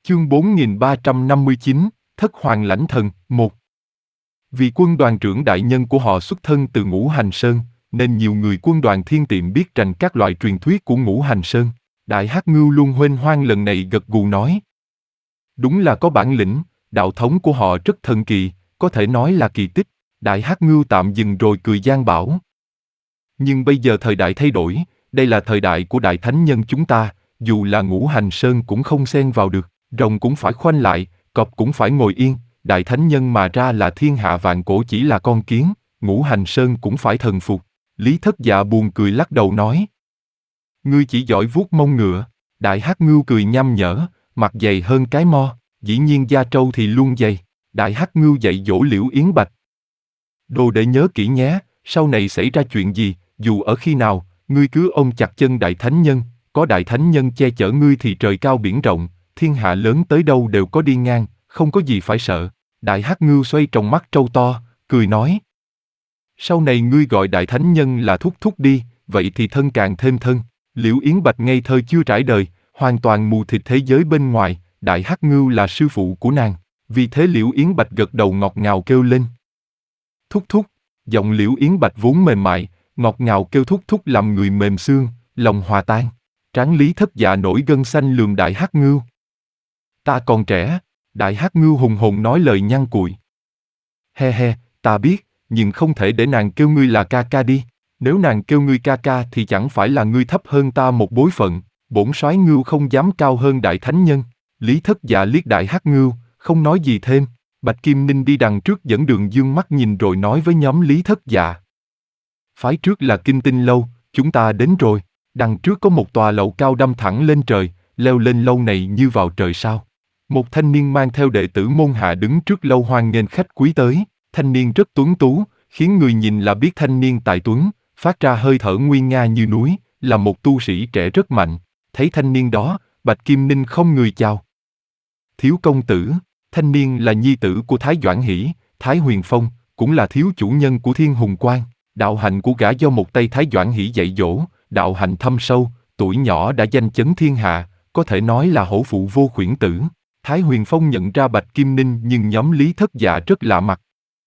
Chương 4359, Thất Hoàng Lãnh Thần, 1. Vì quân đoàn trưởng đại nhân của họ xuất thân từ Ngũ Hành Sơn, nên nhiều người quân đoàn Thiên Tiệm biết rành các loại truyền thuyết của Ngũ Hành Sơn. Đại Hắc Ngưu luôn huênh hoang lần này gật gù nói. Đúng là có bản lĩnh, đạo thống của họ rất thần kỳ, có thể nói là kỳ tích. Đại Hắc Ngưu tạm dừng rồi cười gian bảo. Nhưng bây giờ thời đại thay đổi, đây là thời đại của Đại Thánh Nhân chúng ta, dù là Ngũ Hành Sơn cũng không xen vào được, rồng cũng phải khoanh lại, cọp cũng phải ngồi yên, Đại Thánh Nhân mà ra là thiên hạ vạn cổ chỉ là con kiến, Ngũ Hành Sơn cũng phải thần phục. Lý Thất Dạ buồn cười lắc đầu nói. Ngươi chỉ giỏi vuốt mông ngựa. Đại Hắc Ngưu cười nham nhở, mặt dày hơn cái mo, dĩ nhiên da trâu thì luôn dày. Đại Hắc Ngưu dạy dỗ Liễu Yến Bạch. Đồ để nhớ kỹ nhé, sau này xảy ra chuyện gì, dù ở khi nào, ngươi cứ ôm chặt chân Đại Thánh Nhân, có Đại Thánh Nhân che chở ngươi thì trời cao biển rộng, thiên hạ lớn tới đâu đều có đi ngang, không có gì phải sợ. Đại Hắc Ngưu xoay tròng mắt trâu to, cười nói. Sau này ngươi gọi Đại Thánh Nhân là thúc thúc đi, vậy thì thân càng thêm thân. Liễu Yến Bạch ngây thơ chưa trải đời, hoàn toàn mù thịt thế giới bên ngoài, Đại Hắc Ngưu là sư phụ của nàng. Vì thế Liễu Yến Bạch gật đầu ngọt ngào kêu lên. Thúc thúc, giọng Liễu Yến Bạch vốn mềm mại, ngọt ngào kêu thúc thúc làm người mềm xương, lòng hòa tan. Trán Lý Thất Dạ nổi gân xanh lườm Đại Hắc Ngưu. Ta còn trẻ, Đại Hắc Ngưu hùng hồn nói lời nhăn cùi. He he, ta biết, nhưng không thể để nàng kêu ngươi là ca ca đi. Nếu nàng kêu ngươi ca ca thì chẳng phải là ngươi thấp hơn ta một bối phận. Bổn soái Ngưu không dám cao hơn Đại Thánh Nhân. Lý Thất Dạ liếc Đại Hắc Ngưu, không nói gì thêm. Bạch Kim Ninh đi đằng trước dẫn đường dương mắt nhìn rồi nói với nhóm Lý Thất Dạ. Phái trước là Kinh Tinh Lâu, chúng ta đến rồi. Đằng trước có một tòa lầu cao đâm thẳng lên trời, leo lên lâu này như vào trời sao. Một thanh niên mang theo đệ tử môn hạ đứng trước lâu hoan nghênh khách quý tới. Thanh niên rất tuấn tú, khiến người nhìn là biết thanh niên tài tuấn, phát ra hơi thở nguy nga như núi, là một tu sĩ trẻ rất mạnh. Thấy thanh niên đó, Bạch Kim Ninh không người chào. Thiếu công tử, thanh niên là nhi tử của Thái Doãn Hỷ, Thái Huyền Phong, cũng là thiếu chủ nhân của Thiên Hùng Quan. Đạo hạnh của gã do một tay Thái Doãn Hỷ dạy dỗ, đạo hạnh thâm sâu, tuổi nhỏ đã danh chấn thiên hạ, có thể nói là hổ phụ vô khuyển tử. Thái Huyền Phong nhận ra Bạch Kim Ninh nhưng nhóm Lý Thất Dạ rất lạ mặt.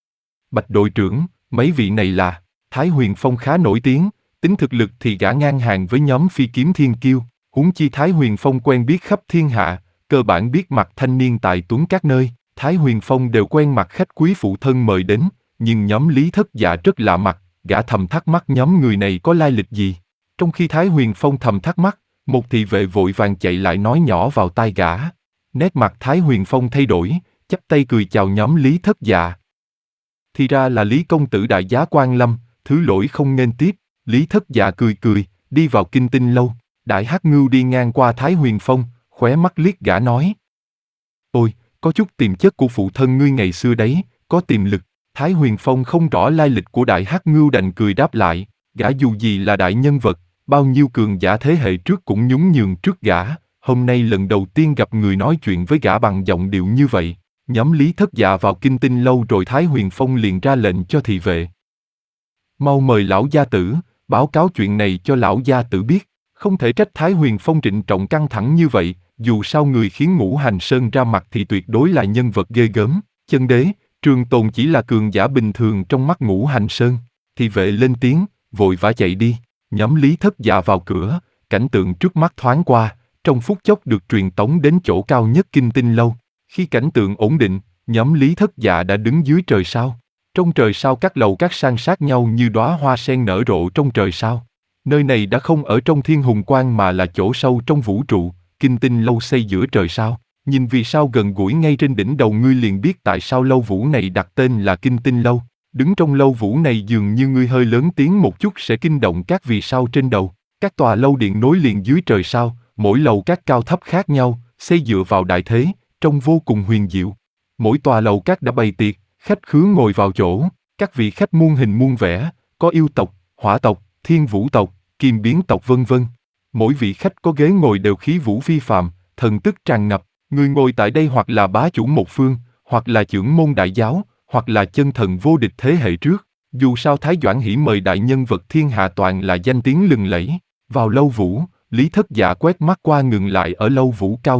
Bạch đội trưởng, mấy vị này là... Thái Huyền Phong khá nổi tiếng, tính thực lực thì gã ngang hàng với nhóm Phi Kiếm Thiên Kiêu, huống chi Thái Huyền Phong quen biết khắp thiên hạ, cơ bản biết mặt thanh niên tài tuấn các nơi. Thái Huyền Phong đều quen mặt khách quý phụ thân mời đến, nhưng nhóm Lý Thất Dạ rất lạ mặt, gã thầm thắc mắc nhóm người này có lai lịch gì. Trong khi Thái Huyền Phong thầm thắc mắc, một thị vệ vội vàng chạy lại nói nhỏ vào tai gã. Nét mặt Thái Huyền Phong thay đổi, chắp tay cười chào nhóm Lý Thất Dạ. Thì ra là Lý công tử đại giá quan lâm, thứ lỗi không nên tiếp. Lý Thất Dạ cười cười, đi vào Kinh Tinh Lâu. Đại Hắc Ngưu đi ngang qua Thái Huyền Phong, khóe mắt liếc gã nói. Ôi, có chút tiềm chất của phụ thân ngươi ngày xưa đấy, có tiềm lực. Thái Huyền Phong không rõ lai lịch của Đại Hắc Ngưu đành cười đáp lại, gã dù gì là đại nhân vật, bao nhiêu cường giả thế hệ trước cũng nhún nhường trước gã, hôm nay lần đầu tiên gặp người nói chuyện với gã bằng giọng điệu như vậy. Nhóm Lý Thất Dạ vào Kinh Tinh Lâu rồi Thái Huyền Phong liền ra lệnh cho thị vệ. Mau mời lão gia tử, báo cáo chuyện này cho lão gia tử biết. Không thể trách Thái Huyền Phong trịnh trọng căng thẳng như vậy, dù sao người khiến Ngũ Hành Sơn ra mặt thì tuyệt đối là nhân vật ghê gớm. Chân đế, Trường Tồn chỉ là cường giả bình thường trong mắt Ngũ Hành Sơn. Thị vệ lên tiếng, vội vã chạy đi. Nhóm Lý Thất Dạ vào cửa, cảnh tượng trước mắt thoáng qua, trong phút chốc được truyền tống đến chỗ cao nhất Kinh Tinh Lâu. Khi cảnh tượng ổn định, nhóm Lý Thất Dạ đã đứng dưới trời sao. Trong trời sao các lầu các san sát nhau như đóa hoa sen nở rộ trong trời sao. Nơi này đã không ở trong Thiên Hùng Quan mà là chỗ sâu trong vũ trụ, Kinh Tinh Lâu xây giữa trời sao. Nhìn vì sao gần gũi ngay trên đỉnh đầu ngươi liền biết tại sao lâu vũ này đặt tên là Kinh Tinh Lâu. Đứng trong lâu vũ này dường như ngươi hơi lớn tiếng một chút sẽ kinh động các vì sao trên đầu. Các tòa lâu điện nối liền dưới trời sao, mỗi lầu các cao thấp khác nhau, xây dựa vào đại thế, trông vô cùng huyền diệu. Mỗi tòa lầu các đã bày tiệc, khách khứa ngồi vào chỗ, các vị khách muôn hình muôn vẻ, có yêu tộc, hỏa tộc, thiên vũ tộc, kim biến tộc vân vân. Mỗi vị khách có ghế ngồi đều khí vũ phi phàm, thần tức tràn ngập. Người ngồi tại đây hoặc là bá chủ một phương, hoặc là chưởng môn đại giáo, hoặc là chân thần vô địch thế hệ trước. Dù sao Thái Doãn Hỷ mời đại nhân vật thiên hạ toàn là danh tiếng lừng lẫy. Vào lâu vũ, Lý Thất Dạ quét mắt qua ngừng lại ở lâu vũ cao nhất.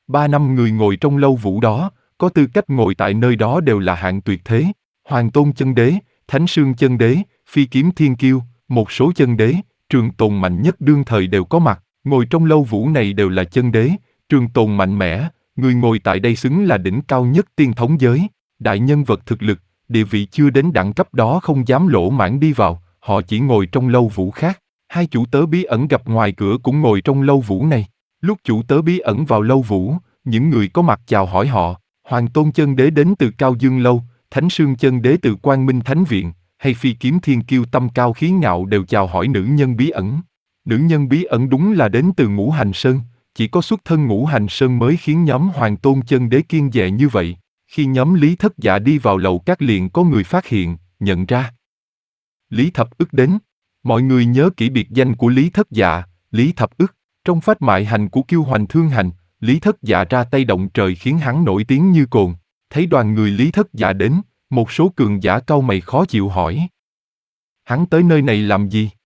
3 năm người ngồi trong lâu vũ đó, có tư cách ngồi tại nơi đó đều là hạng tuyệt thế. Hoàng Tôn Chân Đế, Thánh Sương Chân Đế, Phi Kiếm Thiên Kiêu, một số chân đế, trường tồn mạnh nhất đương thời đều có mặt, ngồi trong lâu vũ này đều là chân đế, trường tồn mạnh mẽ, người ngồi tại đây xứng là đỉnh cao nhất tiên thống giới. Đại nhân vật thực lực, địa vị chưa đến đẳng cấp đó không dám lỗ mãng đi vào, họ chỉ ngồi trong lâu vũ khác. Hai chủ tớ bí ẩn gặp ngoài cửa cũng ngồi trong lâu vũ này. Lúc chủ tớ bí ẩn vào lâu vũ, những người có mặt chào hỏi họ, Hoàng Tôn Chân Đế đến từ Cao Dương Lâu, Thánh Sương Chân Đế từ Quang Minh Thánh Viện, hay Phi Kiếm Thiên Kiêu tâm cao khí ngạo đều chào hỏi nữ nhân bí ẩn. Nữ nhân bí ẩn đúng là đến từ Ngũ Hành Sơn, chỉ có xuất thân Ngũ Hành Sơn mới khiến nhóm Hoàng Tôn Chân Đế kiêng dè như vậy. Khi nhóm Lý Thất Dạ đi vào lầu các liền có người phát hiện, nhận ra. Lý Thập Ức đến. Mọi người nhớ kỹ biệt danh của Lý Thất Dạ, Lý Thập Ức. Trong phách mại hành của Kiêu Hoành Thương Hành, Lý Thất Dạ ra tay động trời khiến hắn nổi tiếng như cồn. Thấy đoàn người Lý Thất Dạ đến, một số cường giả cau mày khó chịu hỏi. Hắn tới nơi này làm gì?